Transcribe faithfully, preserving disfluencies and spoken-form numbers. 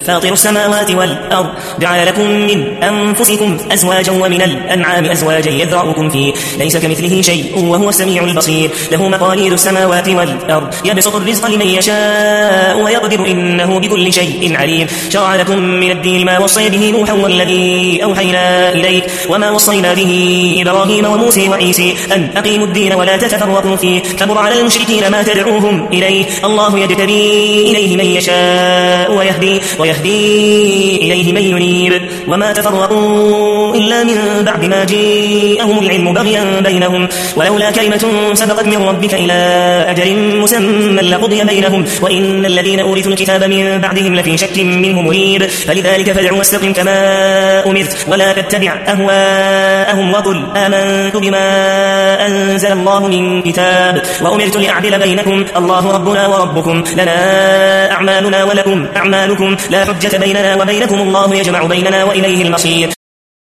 فاطر السماوات والأرض جعل لكم من أنفسكم أزواجا ومن الأنعام أزواجا يذرأكم فيه ليس كمثله شيء وهو السميع البصير له مقاليد السماوات والأرض يبسط الرزق لمن يشاء ويقدر إنه بكل شيء عليم شرع لكم من الدين ما وصي به نوحا والذي أوحينا إليك وما وصينا به إبراهيم وموسى وعيسى أن أقيموا الدين ولا تتفرقوا فيه كبر على المشركين ما تدعوهم إليه الله يجتبي إليه من يشاء ويهدي يهدي إليه من ينيب وما تفرقوا إلا من بعد ما جاءهم العلم بغيا بينهم ولولا كلمة سبقت من ربك إلى أجل مسمى لقضي بينهم وإن الذين أورثوا الكتاب من بعدهم لفي شك منه مريب فلذلك فادع واستقم كما أمرت ولا تتبع أهواءهم وقل آمنت بما أنزل الله من كتاب وأمرت لأعدل بينكم الله ربنا وربكم لنا أعمالنا ولكم أعمالكم لا حجة بيننا وبينكم الله يجمع بيننا وإليه المصير